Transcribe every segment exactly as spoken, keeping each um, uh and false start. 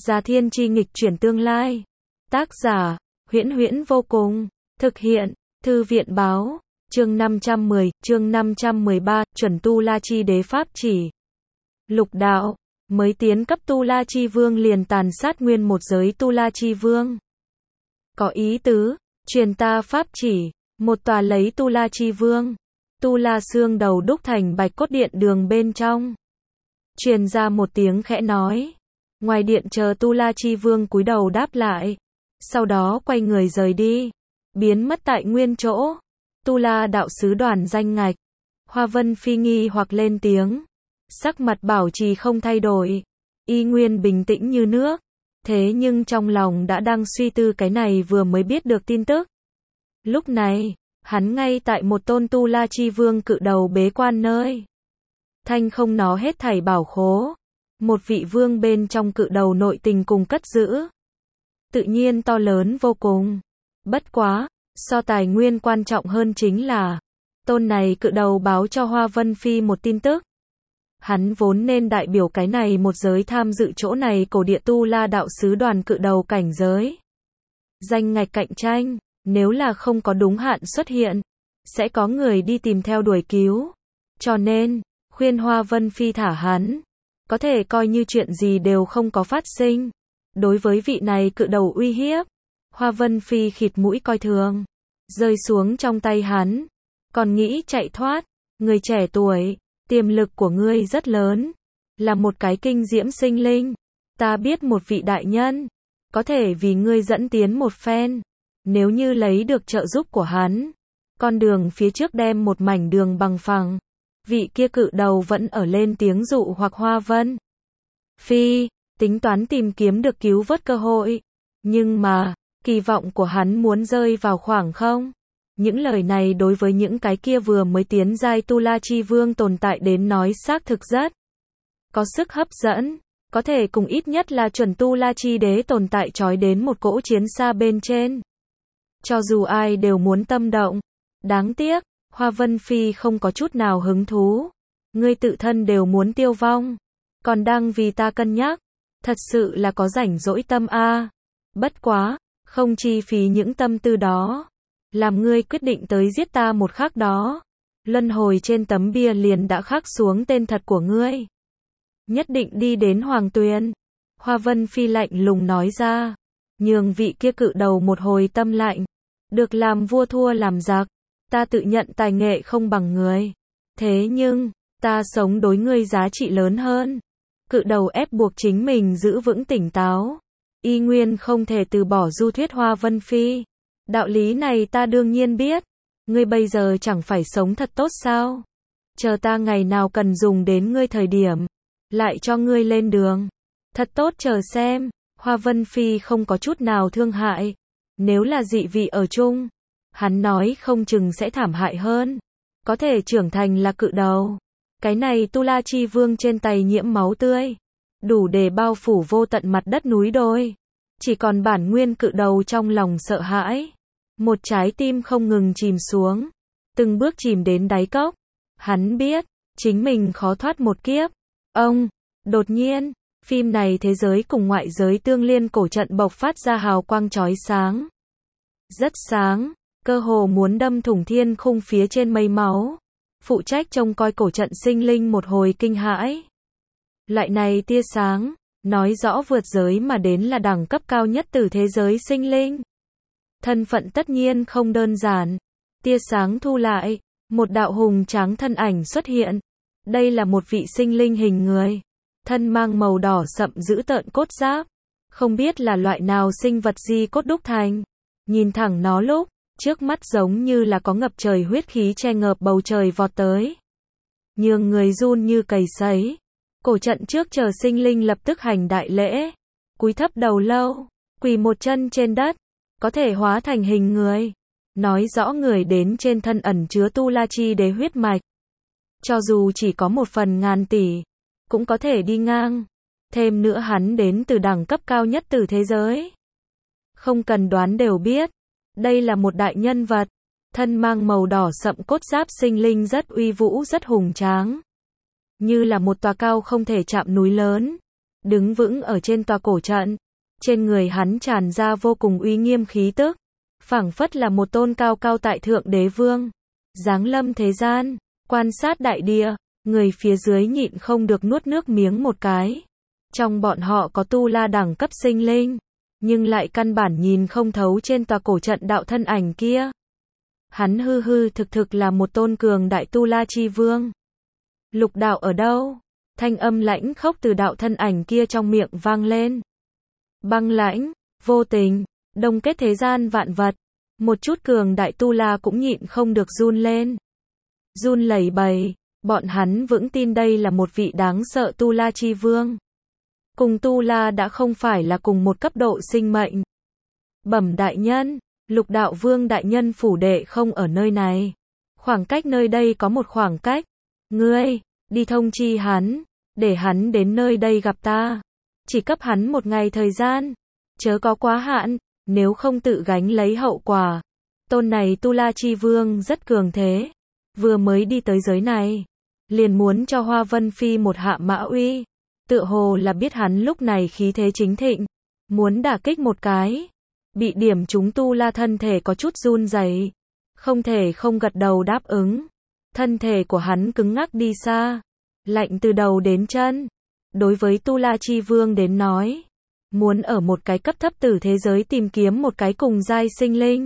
Già Thiên Chi nghịch chuyển tương lai. Tác giả, Huyễn Huyễn vô cùng. Thực hiện, Thư viện báo. Chương năm trăm mười, chương năm trăm mười ba, chuẩn Tu La Chi Đế pháp chỉ. Lục đạo, mới tiến cấp Tu La Chi Vương liền tàn sát nguyên một giới Tu La Chi Vương. Có ý tứ, truyền ta pháp chỉ, một tòa lấy Tu La Chi Vương. Tu La xương đầu đúc thành bạch cốt điện đường bên trong. Truyền ra một tiếng khẽ nói. Ngoài điện chờ Tu La Chi Vương cúi đầu đáp lại. Sau đó quay người rời đi. Biến mất tại nguyên chỗ. Tu La đạo sứ Đoàn Danh Ngạch. Hoa Vân Phi nghi hoặc lên tiếng. Sắc mặt bảo trì không thay đổi. Y nguyên bình tĩnh như nước. Thế nhưng trong lòng đã đang suy tư cái này vừa mới biết được tin tức. Lúc này, hắn ngay tại một tôn Tu La Chi Vương cự đầu bế quan nơi. Thanh không nó hết thảy bảo khố. Một vị vương bên trong cự đầu nội tình cùng cất giữ. Tự nhiên to lớn vô cùng. Bất quá, so tài nguyên quan trọng hơn chính là, tôn này cự đầu báo cho Hoa Vân Phi một tin tức. Hắn vốn nên đại biểu cái này một giới tham dự chỗ này cổ địa Tu La đạo sứ đoàn cự đầu cảnh giới. Danh ngạch cạnh tranh, nếu là không có đúng hạn xuất hiện, sẽ có người đi tìm theo đuổi cứu. Cho nên, khuyên Hoa Vân Phi thả hắn. Có thể coi như chuyện gì đều không có phát sinh. Đối với vị này cự đầu uy hiếp, Hoa Vân Phi khịt mũi coi thường. Rơi xuống trong tay hắn. Còn nghĩ chạy thoát. Người trẻ tuổi, tiềm lực của ngươi rất lớn. Là một cái kinh diễm sinh linh. Ta biết một vị đại nhân. Có thể vì ngươi dẫn tiến một phen. Nếu như lấy được trợ giúp của hắn. Con đường phía trước đem một mảnh đường bằng phẳng. Vị kia cự đầu vẫn ở lên tiếng dụ hoặc Hoa Vân Phi, tính toán tìm kiếm được cứu vớt cơ hội. Nhưng mà, kỳ vọng của hắn muốn rơi vào khoảng không. Những lời này đối với những cái kia vừa mới tiến giai Tu La Chi Vương tồn tại đến nói xác thực rất có sức hấp dẫn. Có thể cùng ít nhất là chuẩn Tu La Chi Đế tồn tại trói đến một cỗ chiến xa bên trên. Cho dù ai đều muốn tâm động. Đáng tiếc, Hoa Vân Phi không có chút nào hứng thú. Ngươi tự thân đều muốn tiêu vong. Còn đang vì ta cân nhắc. Thật sự là có rảnh rỗi tâm a. À. Bất quá, không chi phí những tâm tư đó. Làm ngươi quyết định tới giết ta một khắc đó. Luân hồi trên tấm bia liền đã khắc xuống tên thật của ngươi. Nhất định đi đến Hoàng Tuyền. Hoa Vân Phi lạnh lùng nói ra. Nhường vị kia cự đầu một hồi tâm lạnh. Được làm vua thua làm giặc. Ta tự nhận tài nghệ không bằng người. Thế nhưng, ta sống đối ngươi giá trị lớn hơn. Cự đầu ép buộc chính mình giữ vững tỉnh táo. Y nguyên không thể từ bỏ du thuyết Hoa Vân Phi. Đạo lý này ta đương nhiên biết. Ngươi bây giờ chẳng phải sống thật tốt sao? Chờ ta ngày nào cần dùng đến ngươi thời điểm. Lại cho ngươi lên đường. Thật tốt chờ xem. Hoa Vân Phi không có chút nào thương hại. Nếu là dị vị ở chung. Hắn nói không chừng sẽ thảm hại hơn. Có thể trưởng thành là cự đầu. Cái này Tu La Chi Vương trên tay nhiễm máu tươi. Đủ để bao phủ vô tận mặt đất núi đồi. Chỉ còn bản nguyên cự đầu trong lòng sợ hãi. Một trái tim không ngừng chìm xuống. Từng bước chìm đến đáy cốc. Hắn biết, chính mình khó thoát một kiếp. Ông, đột nhiên, phim này thế giới cùng ngoại giới tương liên cổ trận bộc phát ra hào quang chói sáng. Rất sáng. Cơ hồ muốn đâm thủng thiên khung phía trên mây máu. Phụ trách trông coi cổ trận sinh linh một hồi kinh hãi. Loại này tia sáng, nói rõ vượt giới mà đến là đẳng cấp cao nhất từ thế giới sinh linh. Thân phận tất nhiên không đơn giản. Tia sáng thu lại, một đạo hùng tráng thân ảnh xuất hiện. Đây là một vị sinh linh hình người. Thân mang màu đỏ sậm dữ tợn cốt giáp. Không biết là loại nào sinh vật di cốt đúc thành. Nhìn thẳng nó lúc. Trước mắt giống như là có ngập trời huyết khí che ngợp bầu trời vọt tới. Nhường người run như cầy sấy. Cổ trận trước chờ sinh linh lập tức hành đại lễ. Cúi thấp đầu lâu. Quỳ một chân trên đất. Có thể hóa thành hình người. Nói rõ người đến trên thân ẩn chứa Tu La Chi Đế huyết mạch. Cho dù chỉ có một phần ngàn tỷ. Cũng có thể đi ngang. Thêm nữa hắn đến từ đẳng cấp cao nhất từ thế giới. Không cần đoán đều biết. Đây là một đại nhân vật, thân mang màu đỏ sậm cốt giáp sinh linh rất uy vũ rất hùng tráng. Như là một tòa cao không thể chạm núi lớn. đứng vững ở trên tòa cổ trận. Trên người hắn tràn ra vô cùng uy nghiêm khí tức, phảng phất là một tôn cao cao tại thượng đế vương, giáng lâm thế gian, quan sát đại địa, người phía dưới nhịn không được nuốt nước miếng một cái. Trong bọn họ có tu la đẳng cấp sinh linh, nhưng lại căn bản nhìn không thấu trên tòa cổ trận đạo thân ảnh kia. Hắn hư hư thực thực là một tôn cường đại tu la chi vương. Lục đạo ở đâu? Thanh âm lãnh khốc từ đạo thân ảnh kia trong miệng vang lên. Băng lãnh, vô tình, đông kết thế gian vạn vật. Một chút cường đại tu la cũng nhịn không được run lên. Run lẩy bẩy, bọn hắn vững tin đây là một vị đáng sợ tu la chi vương. Cùng tu la đã không phải là cùng một cấp độ sinh mệnh. Bẩm đại nhân, Lục đạo vương đại nhân phủ đệ không ở nơi này. Khoảng cách nơi đây có một khoảng cách. Ngươi, đi thông chi hắn, để hắn đến nơi đây gặp ta. Chỉ cấp hắn một ngày thời gian, chớ có quá hạn, nếu không tự gánh lấy hậu quả. Tôn này tu la chi vương rất cường thế, vừa mới đi tới giới này, liền muốn cho Hoa Vân Phi một hạ mã uy. Tựa hồ là biết hắn lúc này khí thế chính thịnh, muốn đả kích một cái. Bị điểm chúng tu la thân thể có chút run rẩy, không thể không gật đầu đáp ứng. Thân thể của hắn cứng ngắc đi xa, lạnh từ đầu đến chân. Đối với tu la chi vương đến nói, muốn ở một cái cấp thấp tử thế giới tìm kiếm một cái cùng giai sinh linh,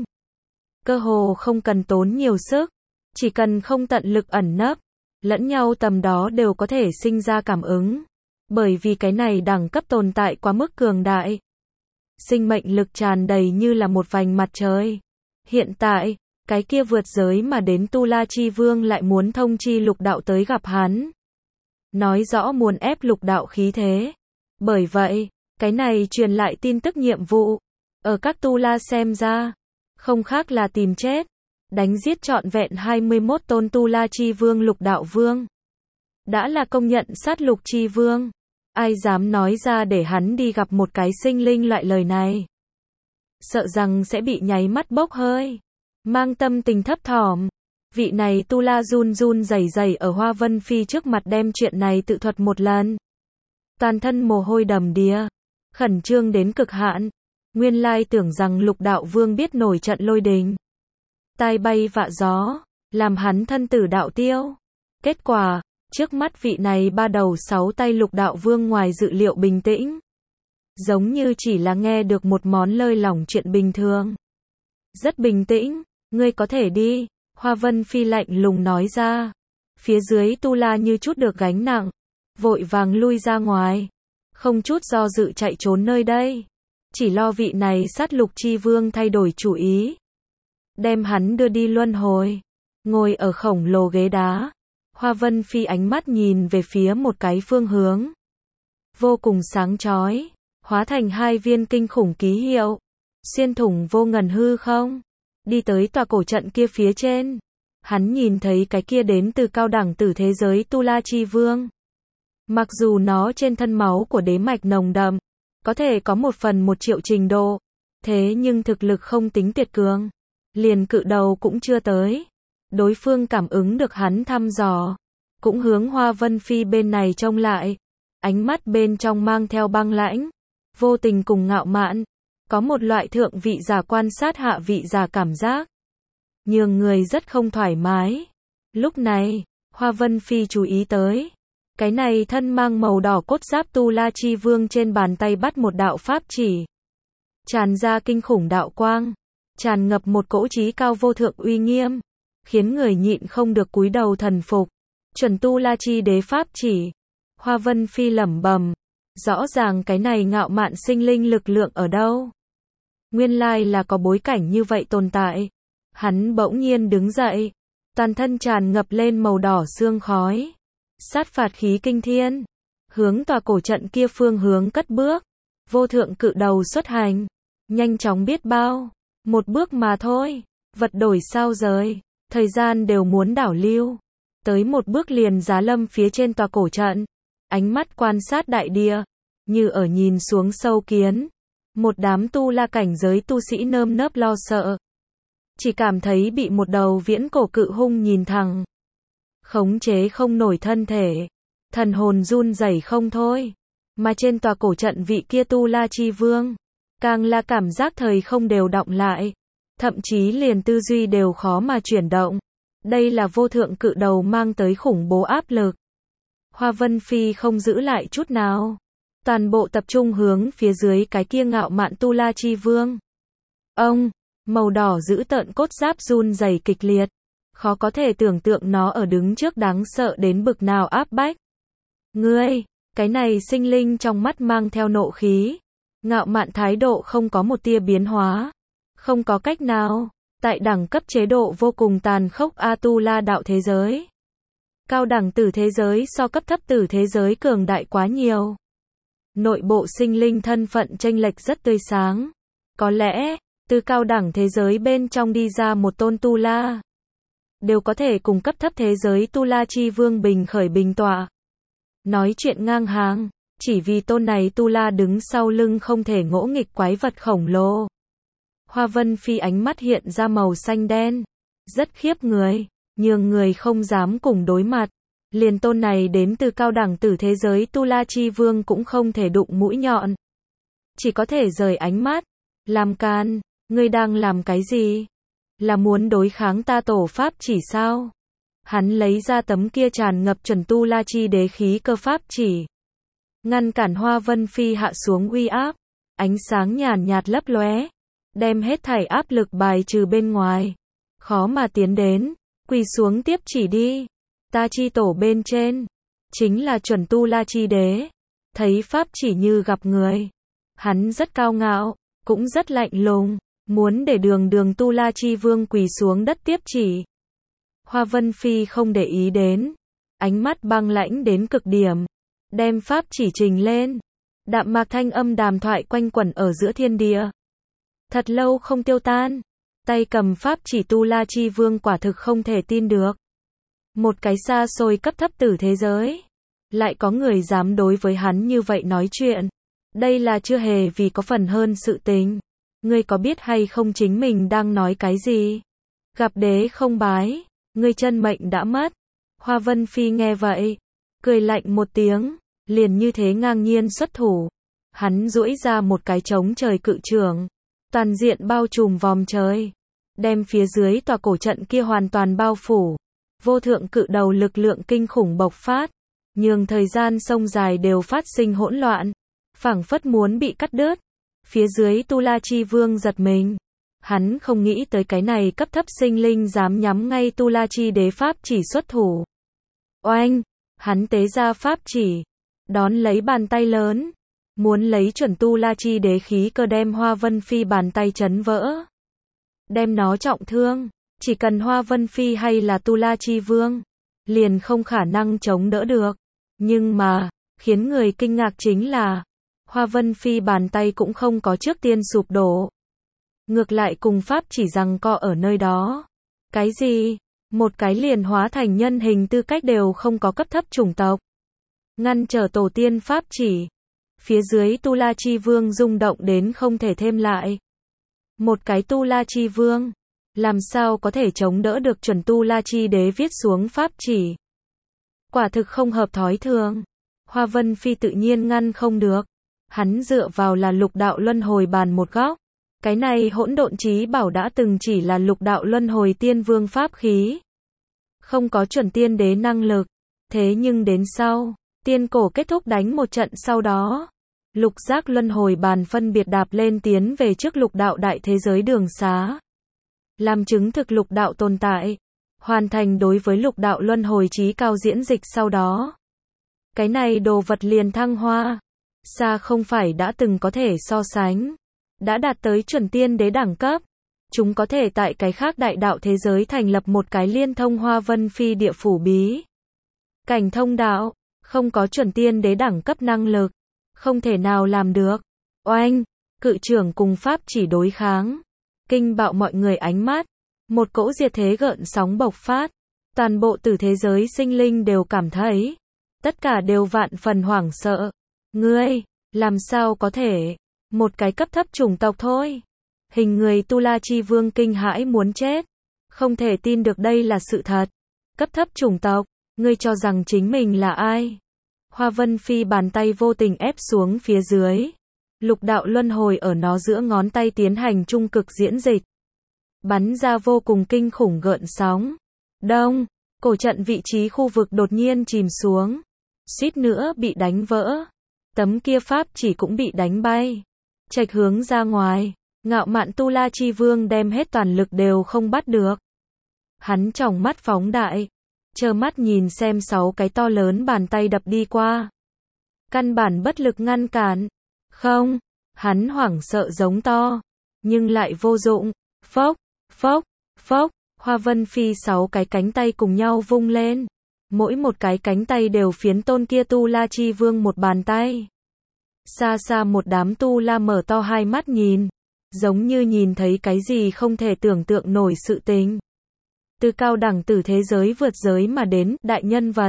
cơ hồ không cần tốn nhiều sức, chỉ cần không tận lực ẩn nấp, lẫn nhau tầm đó đều có thể sinh ra cảm ứng. Bởi vì cái này đẳng cấp tồn tại quá mức cường đại. Sinh mệnh lực tràn đầy như là một vành mặt trời. Hiện tại, cái kia vượt giới mà đến Tu La Chi Vương lại muốn thông chi lục đạo tới gặp hắn. Nói rõ muốn ép lục đạo khí thế. Bởi vậy, cái này truyền lại tin tức nhiệm vụ. Ở các Tu La xem ra, không khác là tìm chết. Đánh giết trọn vẹn hai mươi mốt tôn Tu La Chi Vương lục đạo vương. Đã là công nhận sát lục chi vương. Ai dám nói ra để hắn đi gặp một cái sinh linh loại lời này. Sợ rằng sẽ bị nháy mắt bốc hơi. Mang tâm tình thấp thỏm. Vị này tu la run run rẩy rẩy ở Hoa Vân Phi trước mặt đem chuyện này tự thuật một lần. Toàn thân mồ hôi đầm đìa. Khẩn trương đến cực hạn. Nguyên lai tưởng rằng lục đạo vương biết nổi trận lôi đình. Tai bay vạ gió. Làm hắn thân tử đạo tiêu. Kết quả, trước mắt vị này ba đầu sáu tay lục đạo vương ngoài dự liệu bình tĩnh. Giống như chỉ là nghe được một món lơi lỏng chuyện bình thường. Rất bình tĩnh, ngươi có thể đi, Hoa Vân Phi lạnh lùng nói ra. Phía dưới tu la như chút được gánh nặng, vội vàng lui ra ngoài. Không chút do dự chạy trốn nơi đây. Chỉ lo vị này sát lục chi vương thay đổi chủ ý. Đem hắn đưa đi luân hồi. Ngồi ở khổng lồ ghế đá. Hoa Vân Phi ánh mắt nhìn về phía một cái phương hướng. Vô cùng sáng chói, hóa thành hai viên kinh khủng ký hiệu. Xuyên thủng vô ngần hư không. Đi tới tòa cổ trận kia phía trên. Hắn nhìn thấy cái kia đến từ cao đẳng tử thế giới Tu La Chi Vương. Mặc dù nó trên thân máu của đế mạch nồng đậm, có thể có một phần một triệu trình độ. Thế nhưng thực lực không tính tuyệt cường. Liền cự đầu cũng chưa tới. Đối phương cảm ứng được hắn thăm dò, cũng hướng Hoa Vân Phi bên này trông lại, ánh mắt bên trong mang theo băng lãnh, vô tình cùng ngạo mạn, có một loại thượng vị giả quan sát hạ vị giả cảm giác, nhường người rất không thoải mái. Lúc này, Hoa Vân Phi chú ý tới, cái này thân mang màu đỏ cốt giáp Tu La Chi Vương trên bàn tay bắt một đạo pháp chỉ, tràn ra kinh khủng đạo quang, tràn ngập một cỗ trí cao vô thượng uy nghiêm. Khiến người nhịn không được cúi đầu thần phục. Chuẩn Tu La Chi đế pháp chỉ. Hoa Vân Phi lẩm bẩm, rõ ràng cái này ngạo mạn sinh linh lực lượng ở đâu. Nguyên lai là có bối cảnh như vậy tồn tại. Hắn bỗng nhiên đứng dậy, toàn thân tràn ngập lên màu đỏ sương khói. Sát phạt khí kinh thiên, hướng tòa cổ trận kia phương hướng cất bước. Vô thượng cự đầu xuất hành, nhanh chóng biết bao, một bước mà thôi, vật đổi sao rời. Thời gian đều muốn đảo lưu. Tới một bước liền giá lâm phía trên tòa cổ trận. Ánh mắt quan sát đại địa. Như ở nhìn xuống sâu kiến. Một đám tu la cảnh giới tu sĩ nơm nớp lo sợ. Chỉ cảm thấy bị một đầu viễn cổ cự hung nhìn thẳng. Khống chế không nổi thân thể. Thần hồn run rẩy không thôi. Mà trên tòa cổ trận vị kia Tu La Chi Vương, càng là cảm giác thời không đều đọng lại. Thậm chí liền tư duy đều khó mà chuyển động. Đây là vô thượng cự đầu mang tới khủng bố áp lực. Hoa Vân Phi không giữ lại chút nào. Toàn bộ tập trung hướng phía dưới cái kia ngạo mạn Tu La Chi Vương. Ông, màu đỏ giữ tợn cốt giáp run rẩy kịch liệt. Khó có thể tưởng tượng nó ở đứng trước đáng sợ đến bực nào áp bách. Ngươi, cái này sinh linh trong mắt mang theo nộ khí. Ngạo mạn thái độ không có một tia biến hóa. Không có cách nào. Tại đẳng cấp chế độ vô cùng tàn khốc A-tu-la đạo thế giới. Cao đẳng tử thế giới so cấp thấp tử thế giới cường đại quá nhiều. Nội bộ sinh linh thân phận chênh lệch rất tươi sáng. Có lẽ, từ cao đẳng thế giới bên trong đi ra một tôn tu la, đều có thể cùng cấp thấp thế giới Tu La Chi Vương bình khởi bình tọa. Nói chuyện ngang hàng, chỉ vì tôn này tu la đứng sau lưng không thể ngỗ nghịch quái vật khổng lồ. Hoa Vân Phi ánh mắt hiện ra màu xanh đen, rất khiếp người, nhường người không dám cùng đối mặt. Liền tôn này đến từ cao đẳng tử thế giới Tu La Chi Vương cũng không thể đụng mũi nhọn. Chỉ có thể rời ánh mắt. Làm can, ngươi đang làm cái gì? Là muốn đối kháng ta tổ pháp chỉ sao? Hắn lấy ra tấm kia tràn ngập chuẩn Tu La Chi đế khí cơ pháp chỉ. Ngăn cản Hoa Vân Phi hạ xuống uy áp. Ánh sáng nhàn nhạt lấp lóe. Đem hết thảy áp lực bài trừ bên ngoài. Khó mà tiến đến. Quỳ xuống tiếp chỉ đi. Ta chi tổ bên trên. Chính là chuẩn Tu La Chi đế. Thấy pháp chỉ như gặp người. Hắn rất cao ngạo. Cũng rất lạnh lùng. Muốn để đường đường Tu La Chi Vương quỳ xuống đất tiếp chỉ. Hoa Vân Phi không để ý đến. Ánh mắt băng lãnh đến cực điểm. Đem pháp chỉ trình lên. Đạm mạc thanh âm đàm thoại quanh quẩn ở giữa thiên địa. Thật lâu không tiêu tan. Tay cầm pháp chỉ Tu La Chi Vương quả thực không thể tin được. Một cái xa xôi cấp thấp tử thế giới. Lại có người dám đối với hắn như vậy nói chuyện. Đây là chưa hề vì có phần hơn sự tình. Ngươi có biết hay không chính mình đang nói cái gì? Gặp đế không bái. Ngươi chân mệnh đã mất. Hoa Vân Phi nghe vậy. Cười lạnh một tiếng. Liền như thế ngang nhiên xuất thủ. Hắn duỗi ra một cái trống trời cự trường. Toàn diện bao trùm vòm trời. Đem phía dưới tòa cổ trận kia hoàn toàn bao phủ. Vô thượng cự đầu lực lượng kinh khủng bộc phát. Nhường thời gian sông dài đều phát sinh hỗn loạn. Phảng phất muốn bị cắt đứt. Phía dưới Tu La Chi Vương giật mình. Hắn không nghĩ tới cái này cấp thấp sinh linh dám nhắm ngay Tu La Chi đế pháp chỉ xuất thủ. Oanh! Hắn tế ra pháp chỉ. Đón lấy bàn tay lớn. Muốn lấy chuẩn Tu La Chi đế khí cơ đem Hoa Vân Phi bàn tay chấn vỡ. Đem nó trọng thương. Chỉ cần Hoa Vân Phi hay là Tu La Chi Vương. Liền không khả năng chống đỡ được. Nhưng mà, khiến người kinh ngạc chính là, Hoa Vân Phi bàn tay cũng không có trước tiên sụp đổ. Ngược lại cùng pháp chỉ giằng co ở nơi đó. Cái gì? Một cái liền hóa thành nhân hình tư cách đều không có cấp thấp chủng tộc. Ngăn trở tổ tiên pháp chỉ. Phía dưới Tu La Chi Vương rung động đến không thể thêm lại. Một cái Tu La Chi Vương. Làm sao có thể chống đỡ được chuẩn Tu La Chi đế viết xuống pháp chỉ. Quả thực không hợp thói thường. Hoa Vân Phi tự nhiên ngăn không được. Hắn dựa vào là lục đạo luân hồi bàn một góc. Cái này hỗn độn chí bảo đã từng chỉ là lục đạo luân hồi tiên vương pháp khí. Không có chuẩn tiên đế năng lực. Thế nhưng đến sau, tiên cổ kết thúc đánh một trận sau đó. Lục giác luân hồi bàn phân biệt đạp lên tiến về trước lục đạo đại thế giới đường xá. Làm chứng thực lục đạo tồn tại. Hoàn thành đối với lục đạo luân hồi chí cao diễn dịch sau đó. Cái này đồ vật liền thăng hoa. Xa không phải đã từng có thể so sánh. Đã đạt tới chuẩn tiên đế đẳng cấp. Chúng có thể tại cái khác đại đạo thế giới thành lập một cái liên thông Hoa Vân Phi địa phủ bí. Cảnh thông đạo. Không có chuẩn tiên đế đẳng cấp năng lực. Không thể nào làm được. Oanh. Cự trưởng cùng pháp chỉ đối kháng. Kinh bạo mọi người ánh mắt. Một cỗ diệt thế gợn sóng bộc phát. Toàn bộ tử thế giới sinh linh đều cảm thấy. Tất cả đều vạn phần hoảng sợ. Ngươi, làm sao có thể? Một cái cấp thấp chủng tộc thôi. Hình người Tu La Chi Vương kinh hãi muốn chết. Không thể tin được đây là sự thật. Cấp thấp chủng tộc, ngươi cho rằng chính mình là ai? Hoa Vân Phi bàn tay vô tình ép xuống phía dưới. Lục đạo luân hồi ở nó giữa ngón tay tiến hành trung cực diễn dịch. Bắn ra vô cùng kinh khủng gợn sóng. Đông, cổ trận vị trí khu vực đột nhiên chìm xuống. Suýt nữa bị đánh vỡ. Tấm kia pháp chỉ cũng bị đánh bay. Chệch hướng ra ngoài. Ngạo mạn Tu La Chi Vương đem hết toàn lực đều không bắt được. Hắn tròng mắt phóng đại. Trơ mắt nhìn xem sáu cái to lớn bàn tay đập đi qua. Căn bản bất lực ngăn cản. Không, hắn hoảng sợ giống to. Nhưng lại vô dụng. Phốc, phốc, phốc. Hoa Vân Phi sáu cái cánh tay cùng nhau vung lên. Mỗi một cái cánh tay đều phiến tôn kia Tu La Chi Vương một bàn tay. Xa xa một đám Tu La mở to hai mắt nhìn. Giống như nhìn thấy cái gì không thể tưởng tượng nổi sự tình. Từ cao đẳng tử thế giới vượt giới mà đến, đại nhân vật.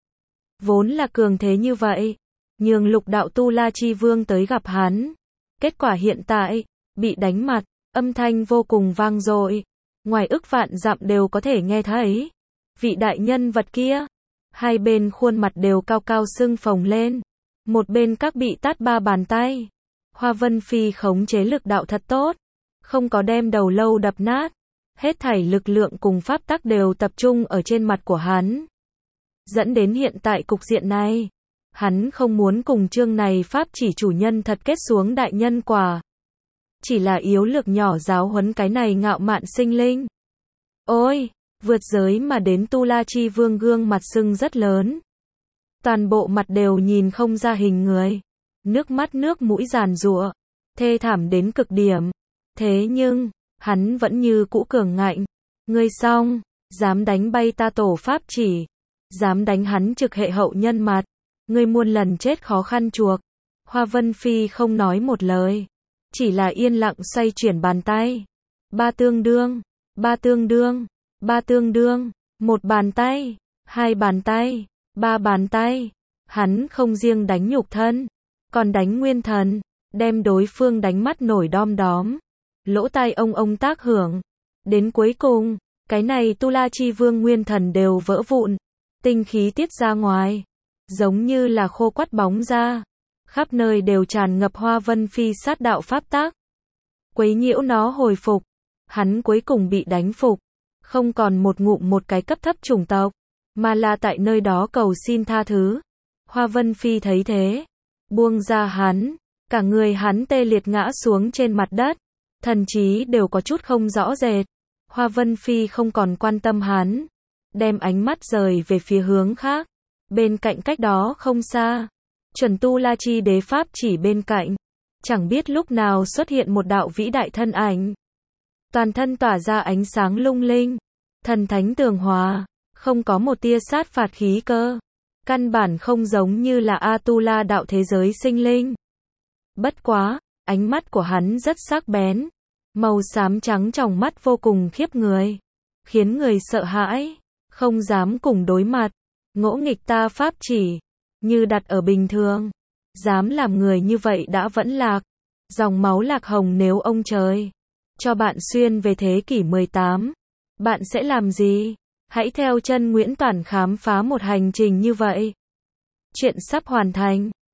Vốn là cường thế như vậy. Nhường lục đạo Tu La Chi Vương tới gặp hắn. Kết quả hiện tại, bị đánh mặt, âm thanh vô cùng vang dội. Ngoài ức vạn dặm đều có thể nghe thấy. Vị đại nhân vật kia. Hai bên khuôn mặt đều cao cao sưng phồng lên. Một bên các bị tát ba bàn tay. Hoa Vân Phi khống chế lực đạo thật tốt. Không có đem đầu lâu đập nát. Hết thảy lực lượng cùng pháp tắc đều tập trung ở trên mặt của hắn. Dẫn đến hiện tại cục diện này. Hắn không muốn cùng chương này pháp chỉ chủ nhân thật kết xuống đại nhân quả. Chỉ là yếu lược nhỏ giáo huấn cái này ngạo mạn sinh linh. Ôi, vượt giới mà đến Tu La Chi Vương gương mặt sưng rất lớn. Toàn bộ mặt đều nhìn không ra hình người. Nước mắt nước mũi giàn giụa. Thê thảm đến cực điểm. Thế nhưng, hắn vẫn như cũ cường ngạnh. Ngươi xong, dám đánh bay ta tổ pháp chỉ. Dám đánh hắn trực hệ hậu nhân mặt. Ngươi muôn lần chết khó khăn chuộc. Hoa Vân Phi không nói một lời. Chỉ là yên lặng xoay chuyển bàn tay. Ba tương đương, ba tương đương, ba tương đương. Một bàn tay, hai bàn tay, ba bàn tay. Hắn không riêng đánh nhục thân, còn đánh nguyên thần. Đem đối phương đánh mắt nổi đom đóm. Lỗ tai ông ông tác hưởng. Đến cuối cùng, cái này Tu La Chi Vương nguyên thần đều vỡ vụn. Tinh khí tiết ra ngoài. Giống như là khô quắt bóng ra. Khắp nơi đều tràn ngập Hoa Vân Phi sát đạo pháp tác. Quấy nhiễu nó hồi phục. Hắn cuối cùng bị đánh phục. Không còn một ngụm một cái cấp thấp chủng tộc. Mà là tại nơi đó cầu xin tha thứ. Hoa Vân Phi thấy thế. Buông ra hắn. Cả người hắn tê liệt ngã xuống trên mặt đất. Thần trí đều có chút không rõ rệt. Hoa Vân Phi không còn quan tâm hắn. Đem ánh mắt rời về phía hướng khác. Bên cạnh cách đó không xa. Chuẩn Tu La Chi đế pháp chỉ bên cạnh. Chẳng biết lúc nào xuất hiện một đạo vĩ đại thân ảnh. Toàn thân tỏa ra ánh sáng lung linh. Thần thánh tường hòa. Không có một tia sát phạt khí cơ. Căn bản không giống như là A-tu-la đạo thế giới sinh linh. Bất quá, ánh mắt của hắn rất sắc bén. Màu xám trắng trong mắt vô cùng khiếp người. Khiến người sợ hãi. Không dám cùng đối mặt. Ngỗ nghịch ta pháp chỉ. Như đặt ở bình thường. Dám làm người như vậy đã vẫn lạc. Dòng máu lạc hồng nếu ông trời cho bạn xuyên về thế kỷ mười tám. Bạn sẽ làm gì? Hãy theo chân Nguyễn Toản khám phá một hành trình như vậy. Chuyện sắp hoàn thành.